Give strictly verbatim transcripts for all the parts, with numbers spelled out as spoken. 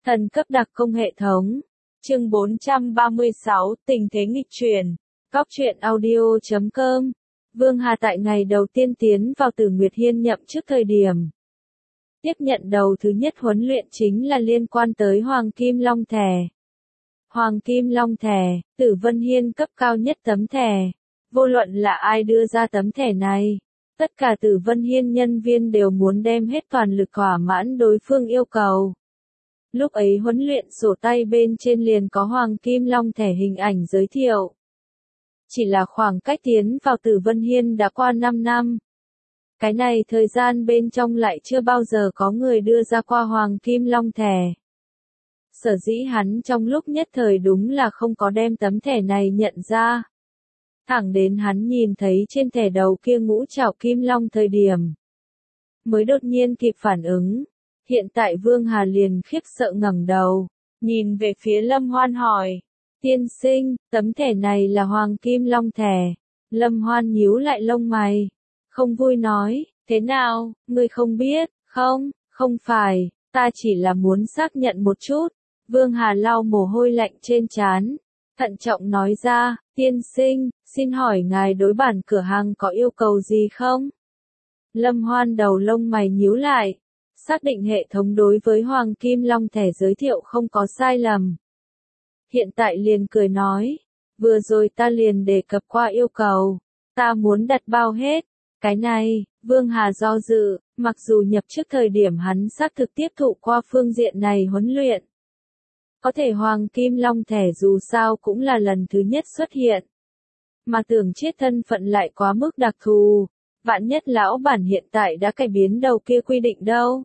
Thần cấp đặc công hệ thống. Chương bốn trăm ba mươi sáu, tình thế nghịch chuyển. Góc truyện audio chấm com. Vương Hà tại ngày đầu tiên tiến vào Tử Nguyệt Hiên nhậm chức thời điểm. Tiếp nhận đầu thứ nhất huấn luyện chính là liên quan tới Hoàng Kim Long Thẻ. Hoàng Kim Long Thẻ, Tử Vân Hiên cấp cao nhất tấm thẻ. Vô luận là ai đưa ra tấm thẻ này, tất cả Tử Vân Hiên nhân viên đều muốn đem hết toàn lực thỏa mãn đối phương yêu cầu. Lúc ấy huấn luyện sổ tay bên trên liền có Hoàng Kim Long Thẻ hình ảnh giới thiệu. Chỉ là khoảng cách tiến vào Tử Vân Hiên đã qua năm năm. Cái này thời gian bên trong lại chưa bao giờ có người đưa ra qua Hoàng Kim Long Thẻ. Sở dĩ hắn trong lúc nhất thời đúng là không có đem tấm thẻ này nhận ra. Thẳng đến hắn nhìn thấy trên thẻ đầu kia ngũ trảo kim long thời điểm. Mới đột nhiên kịp phản ứng. Hiện tại Vương Hà liền khiếp sợ ngẩng đầu, nhìn về phía Lâm Hoan hỏi. Tiên sinh, tấm thẻ này là Hoàng Kim Long Thẻ. Lâm Hoan nhíu lại lông mày. Không vui nói, thế nào, ngươi không biết, không, không phải, ta chỉ là muốn xác nhận một chút. Vương Hà lau mồ hôi lạnh trên trán, thận trọng nói ra, tiên sinh, xin hỏi ngài đối bản cửa hàng có yêu cầu gì không? Lâm Hoan đầu lông mày nhíu lại, xác định hệ thống đối với Hoàng Kim Long Thẻ giới thiệu không có sai lầm. Hiện tại liền cười nói, vừa rồi ta liền đề cập qua yêu cầu, ta muốn đặt bao hết. Cái này, Vương Hà do dự, mặc dù nhập trước thời điểm hắn xác thực tiếp thụ qua phương diện này huấn luyện. Có thể Hoàng Kim Long Thẻ dù sao cũng là lần thứ nhất xuất hiện. Mà tưởng chết thân phận lại quá mức đặc thù, vạn nhất lão bản hiện tại đã cải biến đầu kia quy định đâu.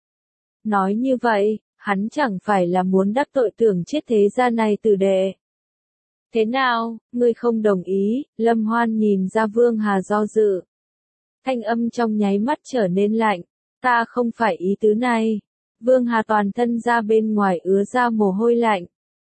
Nói như vậy, hắn chẳng phải là muốn đắc tội tưởng chết thế gia này tử đệ. Thế nào, ngươi không đồng ý? Lâm Hoan nhìn ra Vương Hà do dự. Thanh âm trong nháy mắt trở nên lạnh, ta không phải ý tứ này. Vương Hà toàn thân ra bên ngoài ứa ra mồ hôi lạnh.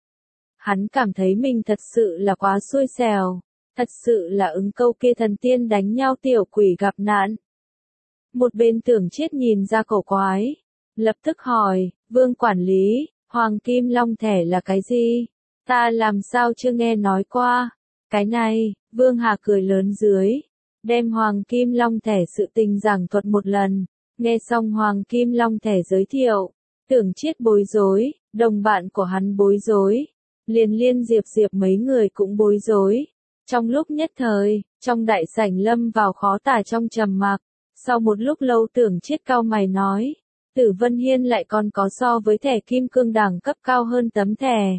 Hắn cảm thấy mình thật sự là quá xui xẻo, thật sự là ứng câu kia thần tiên đánh nhau tiểu quỷ gặp nạn. Một bên tưởng chết nhìn ra cổ quái, lập tức hỏi, Vương quản lý, Hoàng Kim Long Thẻ là cái gì? Ta làm sao chưa nghe nói qua? Cái này, Vương Hà cười lớn dưới, đem Hoàng Kim Long Thẻ sự tình giảng thuật một lần. Nghe xong Hoàng Kim Long Thẻ giới thiệu, tưởng chết bối rối, đồng bạn của hắn bối rối, liền liên diệp diệp mấy người cũng bối rối. Trong lúc nhất thời, trong đại sảnh lâm vào khó tả trong trầm mặc, sau một lúc lâu tưởng chết cau mày nói, Tử Vân Hiên lại còn có so với thẻ kim cương đẳng cấp cao hơn tấm thẻ.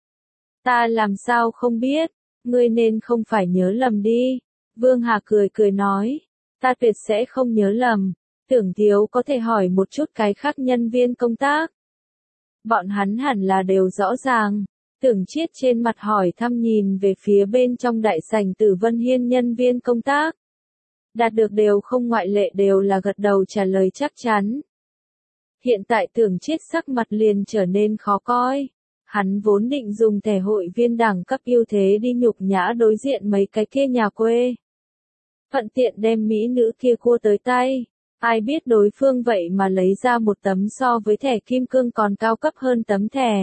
Ta làm sao không biết, ngươi nên không phải nhớ lầm đi. Vương Hà cười cười nói, ta tuyệt sẽ không nhớ lầm. Tưởng thiếu có thể hỏi một chút cái khác nhân viên công tác. Bọn hắn hẳn là đều rõ ràng. Tưởng chiết trên mặt hỏi thăm nhìn về phía bên trong đại sảnh Tử Vân Hiên nhân viên công tác. Đạt được đều không ngoại lệ đều là gật đầu trả lời chắc chắn. Hiện tại tưởng chiết sắc mặt liền trở nên khó coi. Hắn vốn định dùng thẻ hội viên đẳng cấp ưu thế đi nhục nhã đối diện mấy cái kia nhà quê. Thuận tiện đem mỹ nữ kia cua tới tay. Ai biết đối phương vậy mà lấy ra một tấm so với thẻ kim cương còn cao cấp hơn tấm thẻ.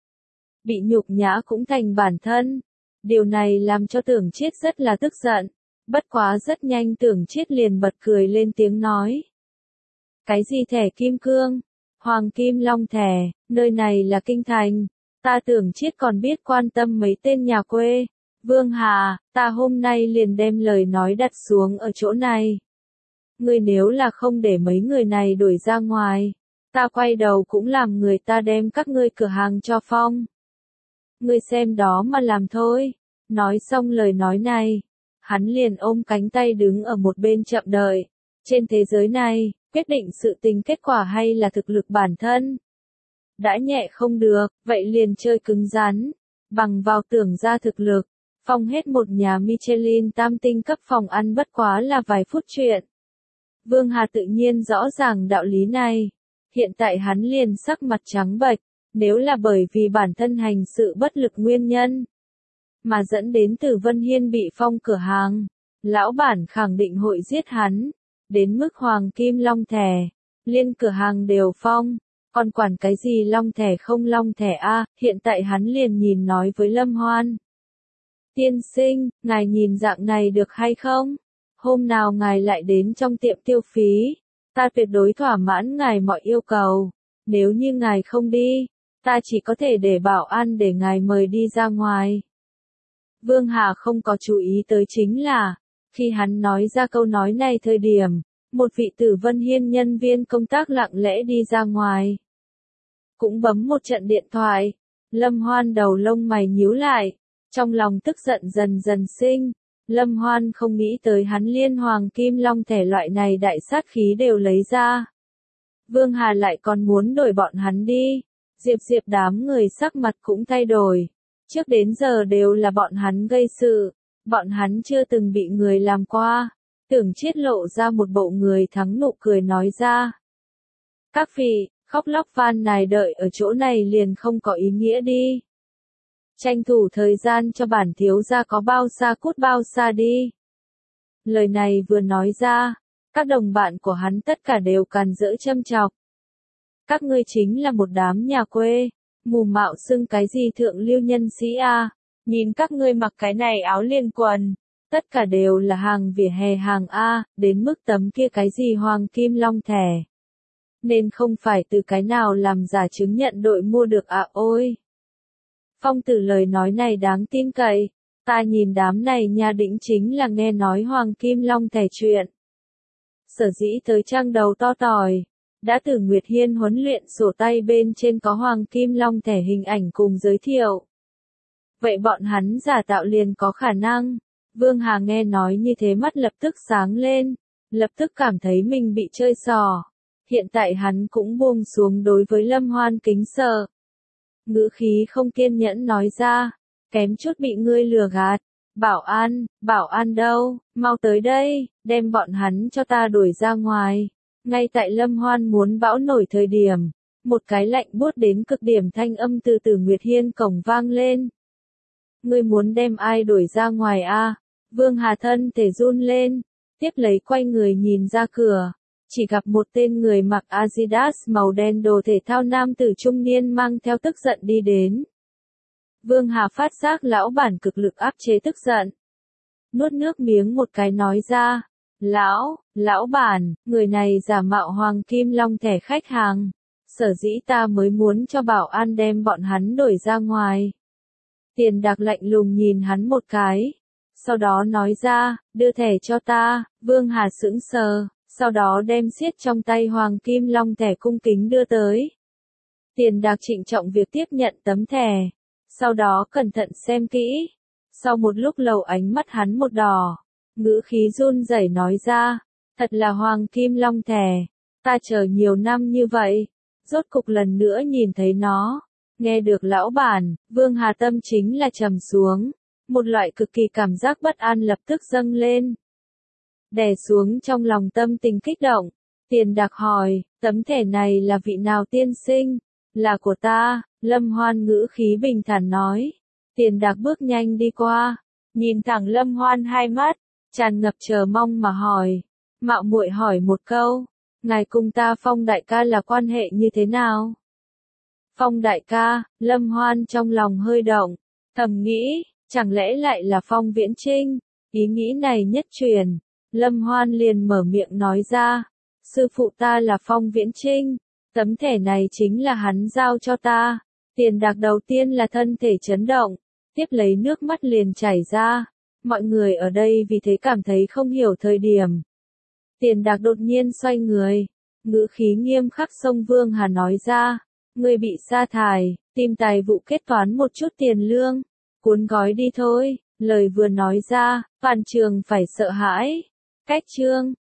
Bị nhục nhã cũng thành bản thân. Điều này làm cho tưởng chết rất là tức giận. Bất quá rất nhanh tưởng chết liền bật cười lên tiếng nói. Cái gì thẻ kim cương? Hoàng Kim Long Thẻ, nơi này là kinh thành. Ta tưởng chết còn biết quan tâm mấy tên nhà quê. Vương Hà, ta hôm nay liền đem lời nói đặt xuống ở chỗ này. Ngươi nếu là không để mấy người này đuổi ra ngoài, ta quay đầu cũng làm người ta đem các ngươi cửa hàng cho phong. Ngươi xem đó mà làm thôi. Nói xong lời nói này, hắn liền ôm cánh tay đứng ở một bên chậm đợi. Trên thế giới này, quyết định sự tình kết quả hay là thực lực bản thân. Đã nhẹ không được, vậy liền chơi cứng rắn. Bằng vào tưởng ra thực lực, phong hết một nhà Michelin tam tinh cấp phòng ăn bất quá là vài phút chuyện. Vương Hà tự nhiên rõ ràng đạo lý này. Hiện tại hắn liền sắc mặt trắng bệch, nếu là bởi vì bản thân hành sự bất lực nguyên nhân, mà dẫn đến Tử Vân Hiên bị phong cửa hàng, lão bản khẳng định hội giết hắn, đến mức Hoàng Kim Long Thẻ, liên cửa hàng đều phong, Còn quản cái gì long thẻ không long thẻ a, hiện tại hắn liền nhìn nói với Lâm Hoan. Tiên sinh, ngài nhìn dạng này được hay không? Hôm nào ngài lại đến trong tiệm tiêu phí, ta tuyệt đối thỏa mãn ngài mọi yêu cầu. Nếu như ngài không đi, ta chỉ có thể để bảo an để ngài mời đi ra ngoài. Vương Hà không có chú ý tới chính là, khi hắn nói ra câu nói này thời điểm, một vị Tử Vân Hiên nhân viên công tác lặng lẽ đi ra ngoài. Cũng bấm một trận điện thoại, Lâm Hoan đầu lông mày nhíu lại, trong lòng tức giận dần dần sinh. Lâm Hoan không nghĩ tới hắn liên hoàng kim long thẻ loại này đại sát khí đều lấy ra. Vương Hà lại còn muốn đổi bọn hắn đi. Diệp Diệp đám người sắc mặt cũng thay đổi. Trước đến giờ đều là bọn hắn gây sự. Bọn hắn chưa từng bị người làm qua. Tưởng Chiết lộ ra một bộ người thắng nụ cười nói ra. Các vị, khóc lóc van nài đợi ở chỗ này liền không có ý nghĩa đi. Tranh thủ thời gian cho bản thiếu gia có bao xa cút bao xa đi. Lời này vừa nói ra, các đồng bạn của hắn tất cả đều càn rỡ châm chọc. Các ngươi chính là một đám nhà quê, mù mạo xưng cái gì thượng lưu nhân sĩ a, nhìn các ngươi mặc cái này áo liền quần, tất cả đều là hàng vỉa hè hàng A, đến mức tấm kia cái gì hoàng kim long thẻ. Nên không phải từ cái nào làm giả chứng nhận đội mua được à ôi. Phong Tử lời nói này đáng tin cậy, ta nhìn đám này nha đĩnh chính là nghe nói hoàng kim long thẻ chuyện. Sở dĩ tới trang đầu to tỏi, đã từ Nguyệt Hiên huấn luyện sổ tay bên trên có hoàng kim long thẻ hình ảnh cùng giới thiệu. Vậy bọn hắn giả tạo liền có khả năng. Vương Hà nghe nói như thế mắt lập tức sáng lên, lập tức cảm thấy mình bị chơi xỏ. Hiện tại hắn cũng buông xuống đối với Lâm Hoan kính sợ. Ngữ khí không kiên nhẫn nói ra, kém chút bị ngươi lừa gạt. Bảo an, bảo an đâu, mau tới đây, đem bọn hắn cho ta đuổi ra ngoài. Ngay tại Lâm Hoan muốn bão nổi thời điểm, một cái lạnh buốt đến cực điểm thanh âm từ từ Nguyệt Hiên cổng vang lên. Ngươi muốn đem ai đuổi ra ngoài a? À? Vương Hà thân thể run lên, tiếp lấy quay người nhìn ra cửa, chỉ gặp một tên người mặc Adidas màu đen đồ thể thao nam tử trung niên mang theo tức giận đi đến. Vương Hà phát giác lão bản cực lực áp chế tức giận. Nuốt nước miếng một cái nói ra, lão, lão bản, người này giả mạo hoàng kim long thẻ khách hàng. Sở dĩ ta mới muốn cho bảo an đem bọn hắn đuổi ra ngoài. Tiền Đạc lạnh lùng nhìn hắn một cái. Sau đó nói ra, đưa thẻ cho ta. Vương Hà sững sờ, sau đó đem xiết trong tay hoàng kim long thẻ cung kính đưa tới. Tiền Đạc trịnh trọng việc tiếp nhận tấm thẻ, sau đó cẩn thận xem kỹ. Sau một lúc lâu ánh mắt hắn một đỏ, ngữ khí run rẩy nói ra, thật là hoàng kim long thẻ, ta chờ nhiều năm như vậy, rốt cục lần nữa nhìn thấy nó. Nghe được lão bản, Vương Hà tâm chính là trầm xuống. Một loại cực kỳ cảm giác bất an lập tức dâng lên. Đè xuống trong lòng tâm tình kích động. Tiền Đạc hỏi, tấm thẻ này là vị nào tiên sinh? Là của ta, Lâm Hoan ngữ khí bình thản nói. Tiền Đạc bước nhanh đi qua, nhìn thẳng Lâm Hoan hai mắt, tràn ngập chờ mong mà hỏi. Mạo muội hỏi một câu, ngài cùng ta Phong đại ca là quan hệ như thế nào? Phong đại ca, Lâm Hoan trong lòng hơi động, thầm nghĩ, chẳng lẽ lại là Phong Viễn Trinh? Ý nghĩ này nhất truyền, Lâm Hoan liền mở miệng nói ra, sư phụ ta là Phong Viễn Trinh, tấm thẻ này chính là hắn giao cho ta. Tiền Đạc đầu tiên là thân thể chấn động, tiếp lấy nước mắt liền chảy ra, mọi người ở đây vì thế cảm thấy không hiểu thời điểm. Tiền Đạc đột nhiên xoay người, ngữ khí nghiêm khắc xông Vương Hà nói ra, ngươi bị sa thải, tìm tài vụ kết toán một chút tiền lương, cuốn gói đi thôi. Lời vừa nói ra, toàn trường phải sợ hãi. Cách chương